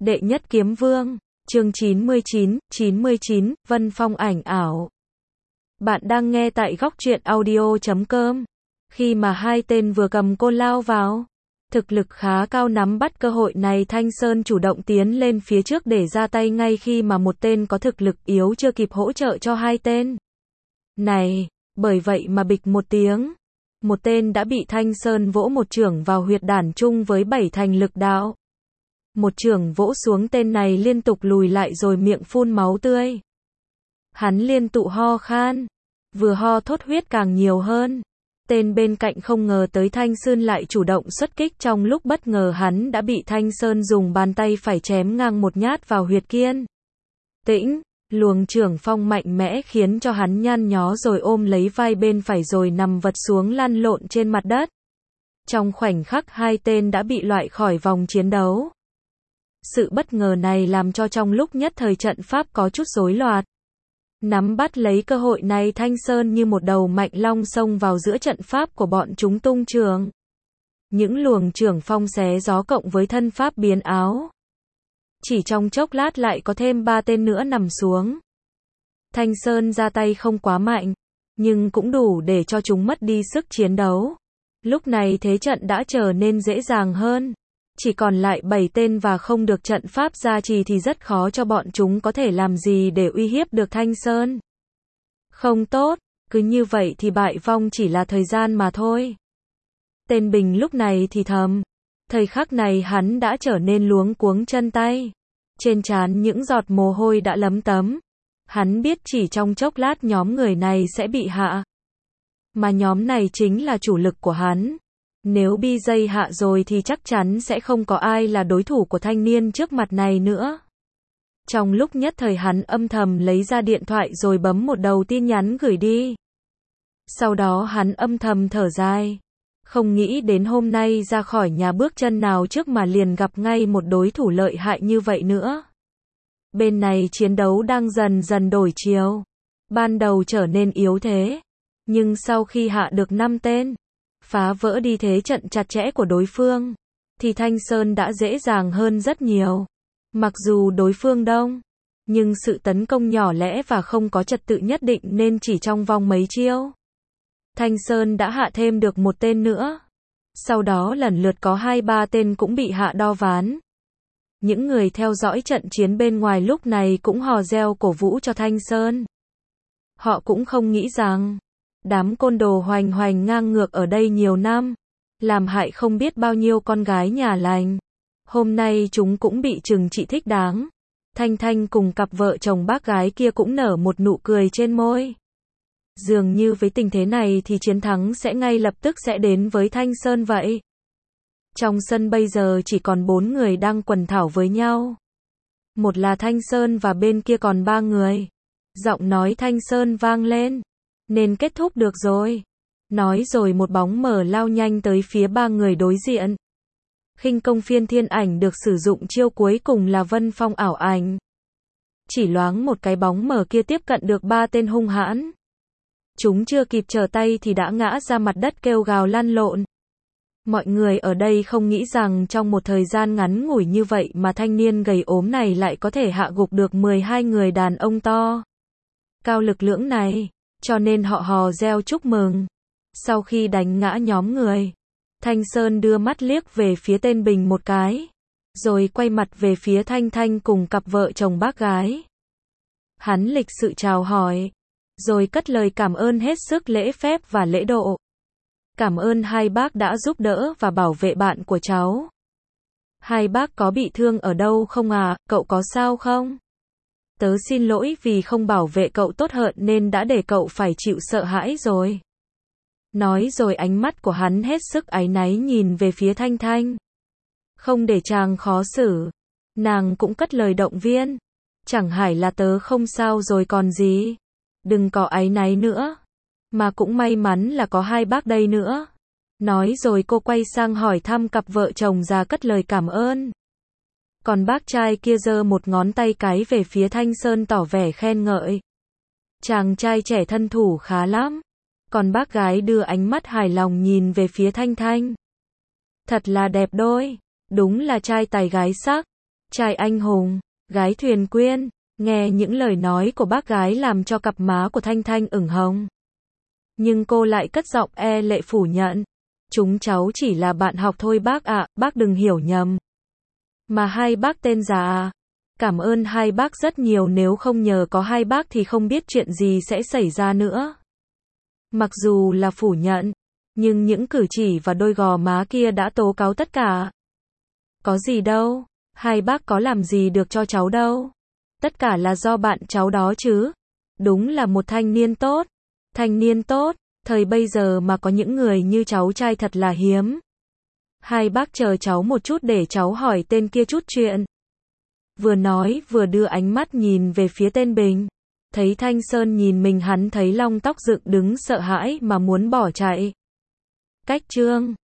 Đệ nhất kiếm vương, chương 99, Vân Phong ảnh ảo. Bạn đang nghe tại góc truyện audio.com. Khi mà hai tên vừa cầm côn lao vào, thực lực khá cao nắm bắt cơ hội này, Thanh Sơn chủ động tiến lên phía trước để ra tay ngay khi mà một tên có thực lực yếu chưa kịp hỗ trợ cho hai tên này. Bởi vậy mà bịch một tiếng, một tên đã bị Thanh Sơn vỗ một chưởng vào huyệt đản chung với 7 thành lực đạo. Một chưởng vỗ xuống, tên này liên tục lùi lại rồi miệng phun máu tươi. Hắn liên tục ho khan, vừa ho thốt huyết càng nhiều hơn. Tên bên cạnh không ngờ tới Thanh Sơn lại chủ động xuất kích, trong lúc bất ngờ hắn đã bị Thanh Sơn dùng bàn tay phải chém ngang một nhát vào huyệt kiên. Tĩnh, luồng chưởng phong mạnh mẽ khiến cho hắn nhăn nhó rồi ôm lấy vai bên phải rồi nằm vật xuống lăn lộn trên mặt đất. Trong khoảnh khắc hai tên đã bị loại khỏi vòng chiến đấu. Sự bất ngờ này làm cho trong lúc nhất thời trận pháp có chút rối loạn. Nắm bắt lấy cơ hội này, Thanh Sơn như một đầu mạnh long xông vào giữa trận pháp của bọn chúng, tung chưởng. Những luồng chưởng phong xé gió cộng với thân pháp biến áo. Chỉ trong chốc lát lại có thêm 3 tên nữa nằm xuống. Thanh Sơn ra tay không quá mạnh, nhưng cũng đủ để cho chúng mất đi sức chiến đấu. Lúc này thế trận đã trở nên dễ dàng hơn. Chỉ còn lại 7 tên và không được trận pháp gia trì thì rất khó cho bọn chúng có thể làm gì để uy hiếp được Thanh Sơn. Không tốt, cứ như vậy thì bại vong chỉ là thời gian mà thôi. Tên Bình lúc này thì thầm. Thời khắc này hắn đã trở nên luống cuống chân tay. Trên trán những giọt mồ hôi đã lấm tấm. Hắn biết chỉ trong chốc lát nhóm người này sẽ bị hạ. Mà nhóm này chính là chủ lực của hắn. Nếu bị dây hạ rồi thì chắc chắn sẽ không có ai là đối thủ của thanh niên trước mặt này nữa. Trong lúc nhất thời hắn âm thầm lấy ra điện thoại rồi bấm một đầu tin nhắn gửi đi. Sau đó hắn âm thầm thở dài. Không nghĩ đến hôm nay ra khỏi nhà bước chân nào trước mà liền gặp ngay một đối thủ lợi hại như vậy nữa. Bên này chiến đấu đang dần dần đổi chiều. Ban đầu trở nên yếu thế. Nhưng sau khi hạ được 5 tên, phá vỡ đi thế trận chặt chẽ của đối phương, thì Thanh Sơn đã dễ dàng hơn rất nhiều. Mặc dù đối phương đông, nhưng sự tấn công nhỏ lẻ và không có trật tự nhất định nên chỉ trong vòng mấy chiêu, Thanh Sơn đã hạ thêm được một tên nữa. Sau đó lần lượt có 2-3 tên cũng bị hạ đo ván. Những người theo dõi trận chiến bên ngoài lúc này cũng hò reo cổ vũ cho Thanh Sơn. Họ cũng không nghĩ rằng đám côn đồ hoành hoành ngang ngược ở đây nhiều năm, làm hại không biết bao nhiêu con gái nhà lành. Hôm nay chúng cũng bị trừng trị thích đáng. Thanh Thanh cùng cặp vợ chồng bác gái kia cũng nở một nụ cười trên môi. Dường như với tình thế này thì chiến thắng sẽ ngay lập tức sẽ đến với Thanh Sơn vậy. Trong sân bây giờ chỉ còn 4 người đang quần thảo với nhau. Một là Thanh Sơn và bên kia còn 3 người. Giọng nói Thanh Sơn vang lên. Nên kết thúc được rồi. Nói rồi một bóng mờ lao nhanh tới phía 3 người đối diện. Khinh công phiên thiên ảnh được sử dụng chiêu cuối cùng là Vân Phong ảo ảnh. Chỉ loáng một cái bóng mờ kia tiếp cận được 3 tên hung hãn. Chúng chưa kịp trở tay thì đã ngã ra mặt đất kêu gào lăn lộn. Mọi người ở đây không nghĩ rằng trong một thời gian ngắn ngủi như vậy mà thanh niên gầy ốm này lại có thể hạ gục được 12 người đàn ông to cao lực lưỡng này. Cho nên họ hò reo chúc mừng. Sau khi đánh ngã nhóm người, Thanh Sơn đưa mắt liếc về phía tên Bình một cái, rồi quay mặt về phía Thanh Thanh cùng cặp vợ chồng bác gái. Hắn lịch sự chào hỏi, rồi cất lời cảm ơn hết sức lễ phép và lễ độ. Cảm ơn hai bác đã giúp đỡ và bảo vệ bạn của cháu. Hai bác có bị thương ở đâu không à, cậu có sao không? Tớ xin lỗi vì không bảo vệ cậu tốt hơn nên đã để cậu phải chịu sợ hãi rồi. Nói rồi ánh mắt của hắn hết sức áy náy nhìn về phía Thanh Thanh. Không để chàng khó xử. Nàng cũng cất lời động viên. Chẳng phải là tớ không sao rồi còn gì. Đừng có áy náy nữa. Mà cũng may mắn là có hai bác đây nữa. Nói rồi cô quay sang hỏi thăm cặp vợ chồng già cất lời cảm ơn. Còn bác trai kia giơ một ngón tay cái về phía Thanh Sơn tỏ vẻ khen ngợi. Chàng trai trẻ thân thủ khá lắm. Còn bác gái đưa ánh mắt hài lòng nhìn về phía Thanh Thanh. Thật là đẹp đôi. Đúng là trai tài gái sắc. trai anh hùng, gái thuyền quyên. Nghe những lời nói của bác gái làm cho cặp má của Thanh Thanh ửng hồng. Nhưng cô lại cất giọng e lệ phủ nhận. Chúng cháu chỉ là bạn học thôi bác ạ, bác đừng hiểu nhầm. Mà hai bác tên già à? Cảm ơn hai bác rất nhiều, nếu không nhờ có hai bác thì không biết chuyện gì sẽ xảy ra nữa. Mặc dù là phủ nhận, nhưng những cử chỉ và đôi gò má kia đã tố cáo tất cả. Có gì đâu, hai bác có làm gì được cho cháu đâu. Tất cả là do bạn cháu đó chứ. Đúng là một thanh niên tốt. Thanh niên tốt, thời bây giờ mà có những người như cháu trai thật là hiếm. Hai bác chờ cháu một chút để cháu hỏi tên kia chút chuyện. Vừa nói vừa đưa ánh mắt nhìn về phía tên Bình. Thấy Thanh Sơn nhìn mình, hắn thấy lông tóc dựng đứng sợ hãi mà muốn bỏ chạy. Cách chương